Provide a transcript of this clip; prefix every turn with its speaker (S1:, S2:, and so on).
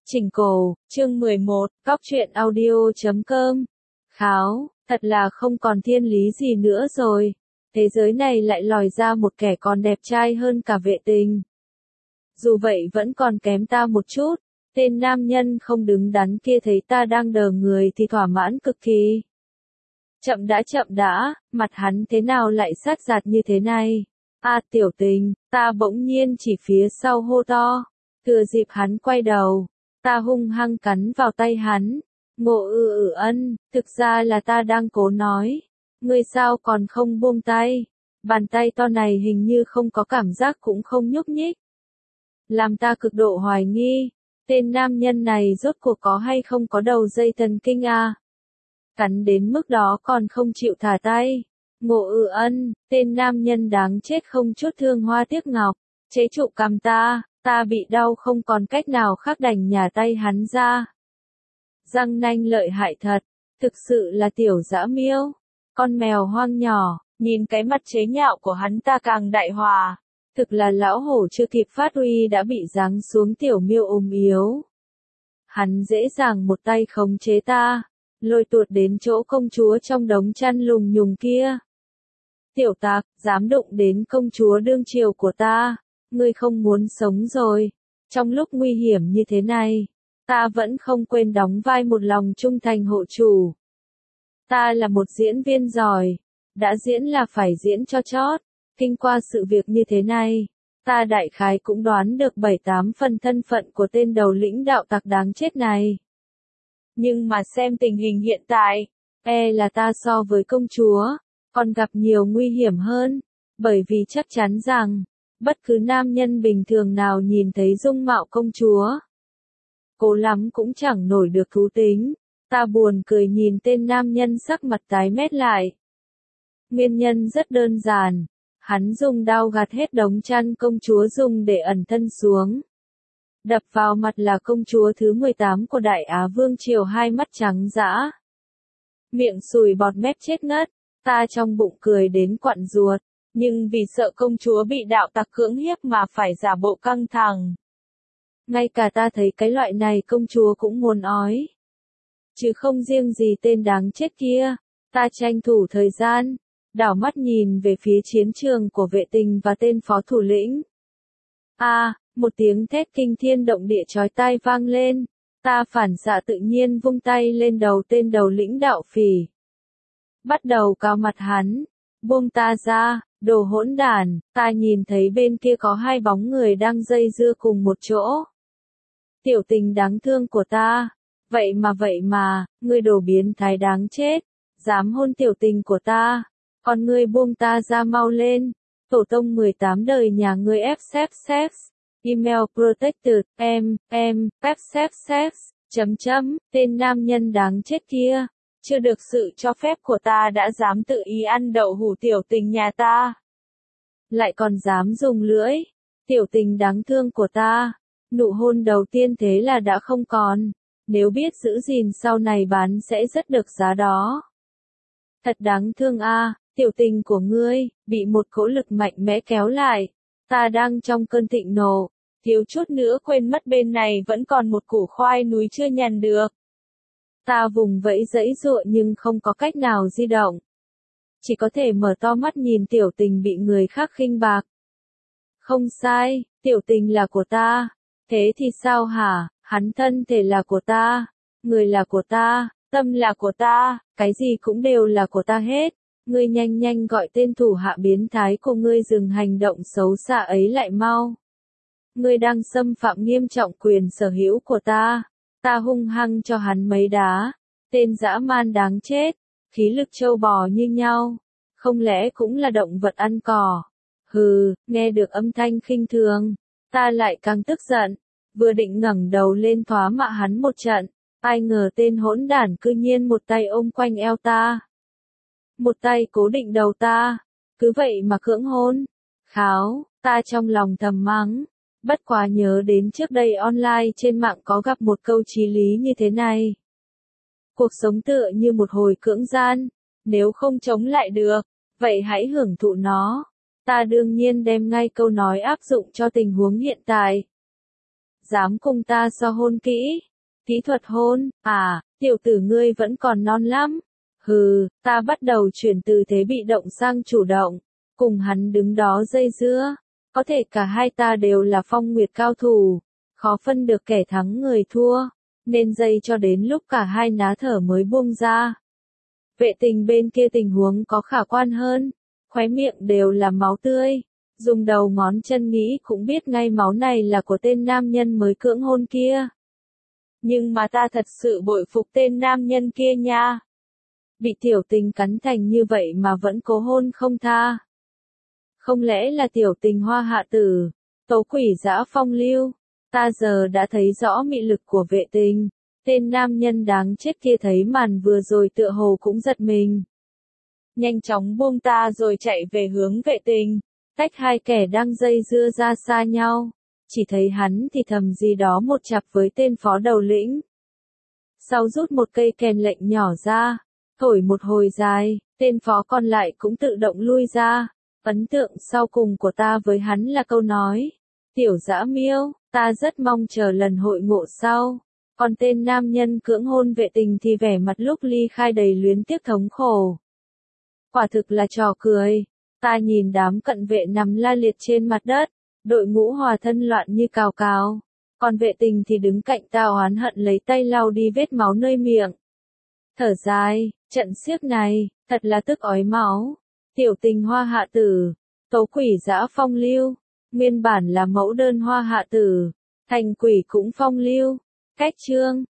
S1: Chỉnh cổ, chương 11, góc truyện audio.com. Kháo, thật là không còn thiên lý gì nữa rồi. Thế giới này lại lòi ra một kẻ còn đẹp trai hơn cả Vệ Tình. Dù vậy vẫn còn kém ta một chút. Tên nam nhân không đứng đắn kia thấy ta đang đờ người thì thỏa mãn cực kỳ. Chậm đã, mặt hắn thế nào lại sát giạt như thế này? À Tiểu Tình, ta bỗng nhiên chỉ phía sau hô to. Thừa dịp hắn quay đầu, ta hung hăng cắn vào tay hắn. Ngộ ân, thực ra là ta đang cố nói. Ngươi sao còn không buông tay? Bàn tay to này hình như không có cảm giác cũng không nhúc nhích. Làm ta cực độ hoài nghi, tên nam nhân này rốt cuộc có hay không có đầu dây thần kinh à? Cắn đến mức đó còn không chịu thả tay. Ngộ ân, tên nam nhân đáng chết không chút thương hoa tiếc ngọc, chế trụ cằm ta bị đau không còn cách nào khác đành nhả tay hắn ra. Răng nanh lợi hại thật, thực sự là tiểu dã miêu, con mèo hoang nhỏ, nhìn cái mặt chế nhạo của hắn ta càng đại hòa. Thực là lão hổ chưa kịp phát huy đã bị giáng xuống tiểu miêu ốm yếu. Hắn dễ dàng một tay khống chế ta, lôi tuột đến chỗ công chúa trong đống chăn lùng nhùng kia. Tiểu tặc, dám đụng đến công chúa đương triều của ta, ngươi không muốn sống rồi. Trong lúc nguy hiểm như thế này, ta vẫn không quên đóng vai một lòng trung thành hộ chủ. Ta là một diễn viên giỏi, đã diễn là phải diễn cho chót. Kinh qua sự việc như thế này, ta đại khái cũng đoán được 7-8 phần thân phận của tên đầu lĩnh đạo tặc đáng chết này. Nhưng mà xem tình hình hiện tại, là ta so với công chúa, còn gặp nhiều nguy hiểm hơn, bởi vì chắc chắn rằng, bất cứ nam nhân bình thường nào nhìn thấy dung mạo công chúa, cố lắm cũng chẳng nổi được thú tính. Ta buồn cười nhìn tên nam nhân sắc mặt tái mét lại. Nguyên nhân rất đơn giản, hắn dùng đao gạt hết đống chăn công chúa dùng để ẩn thân xuống. Đập vào mặt là công chúa thứ 18 của Đại Á Vương Triều, hai mắt trắng dã, miệng sùi bọt mép chết ngất. Ta trong bụng cười đến quặn ruột, nhưng vì sợ công chúa bị đạo tặc cưỡng hiếp mà phải giả bộ căng thẳng. Ngay cả ta thấy cái loại này công chúa cũng muốn ói. Chứ không riêng gì tên đáng chết kia, ta tranh thủ thời gian, đảo mắt nhìn về phía chiến trường của Vệ Tình và tên phó thủ lĩnh. Một tiếng thét kinh thiên động địa chói tai vang lên, ta phản xạ tự nhiên vung tay lên đầu tên đầu lĩnh đạo phỉ. Bắt đầu cào mặt hắn, buông ta ra, đồ hỗn đản. Ta nhìn thấy bên kia có hai bóng người đang dây dưa cùng một chỗ. Tiểu Tình đáng thương của ta, vậy mà, ngươi đồ biến thái đáng chết, dám hôn Tiểu Tình của ta, còn ngươi buông ta ra mau lên. Tổ tông 18 đời nhà ngươi FFF, email protected, FFF, tên nam nhân đáng chết kia, chưa được sự cho phép của ta đã dám tự ý ăn đậu hũ Tiểu Tình nhà ta. Lại còn dám dùng lưỡi, Tiểu Tình đáng thương của ta, nụ hôn đầu tiên thế là đã không còn, nếu biết giữ gìn sau này bán sẽ rất được giá đó. Thật đáng thương Tiểu Tình của ngươi, bị một cỗ lực mạnh mẽ kéo lại. Ta đang trong cơn thịnh nộ, thiếu chút nữa quên mất bên này vẫn còn một củ khoai núi chưa nhằn được. Ta vùng vẫy giãy giụa nhưng không có cách nào di động. Chỉ có thể mở to mắt nhìn Tiểu Tình bị người khác khinh bạc. Không sai, Tiểu Tình là của ta. Thế thì sao hả? Hắn thân thể là của ta, người là của ta, tâm là của ta, cái gì cũng đều là của ta hết. Ngươi nhanh gọi tên thủ hạ biến thái của ngươi dừng hành động xấu xa ấy lại mau. Ngươi đang xâm phạm nghiêm trọng quyền sở hữu của ta. Ta hung hăng cho hắn mấy đá. Tên dã man đáng chết, khí lực trâu bò như nhau, không lẽ cũng là động vật ăn cỏ? Hừ, nghe được âm thanh khinh thường, ta lại càng tức giận, vừa định ngẩng đầu lên thoá mạ hắn một trận, ai ngờ tên hỗn đản cư nhiên một tay ôm quanh eo ta, một tay cố định đầu ta, cứ vậy mà cưỡng hôn. Kháo, ta trong lòng thầm mắng, bất quá nhớ đến trước đây online trên mạng có gặp một câu chí lý như thế này. Cuộc sống tựa như một hồi cưỡng gian, nếu không chống lại được, vậy hãy hưởng thụ nó. Ta đương nhiên đem ngay câu nói áp dụng cho tình huống hiện tại. dám cùng ta so hôn kỹ thuật hôn, à, tiểu tử ngươi vẫn còn non lắm. Hừ, ta bắt đầu chuyển từ thế bị động sang chủ động, cùng hắn đứng đó dây dưa, có thể cả hai ta đều là phong nguyệt cao thủ, khó phân được kẻ thắng người thua, nên dây cho đến lúc cả hai ná thở mới buông ra. Vệ tình bên kia tình huống có khả quan hơn, khóe miệng đều là máu tươi, dùng đầu ngón chân nghĩ cũng biết ngay máu này là của tên nam nhân mới cưỡng hôn kia. Nhưng mà ta thật sự bội phục tên nam nhân kia nha. Bị tiểu tình cắn thành như vậy mà vẫn cố hôn không tha. Không lẽ là tiểu tình hoa hạ tử, tấu quỷ dã phong lưu, ta giờ đã thấy rõ mị lực của vệ tình. Tên nam nhân đáng chết kia thấy màn vừa rồi tựa hồ cũng giật mình. Nhanh chóng buông ta rồi chạy về hướng vệ tình, tách hai kẻ đang dây dưa ra xa nhau. Chỉ thấy hắn thì thầm gì đó một chặp với tên phó đầu lĩnh. Sau rút một cây kèn lệnh nhỏ ra, thổi một hồi dài, tên phó còn lại cũng tự động lui ra. Ấn tượng sau cùng của ta với hắn là câu nói, tiểu dã miêu, ta rất mong chờ lần hội ngộ sau. Còn tên nam nhân cưỡng hôn vệ tình thì vẻ mặt lúc ly khai đầy luyến tiếc thống khổ. Quả thực là trò cười, ta nhìn đám cận vệ nằm la liệt trên mặt đất, đội ngũ hòa thân loạn như cào cào. Còn vệ tình thì đứng cạnh ta oán hận lấy tay lau đi vết máu nơi miệng. Thở dài, trận xiếc này, thật là tức ói máu. Tiểu tình hoa hạ tử, tấu quỷ dã phong lưu, nguyên bản là mẫu đơn hoa hạ tử, thành quỷ cũng phong lưu. Cách chương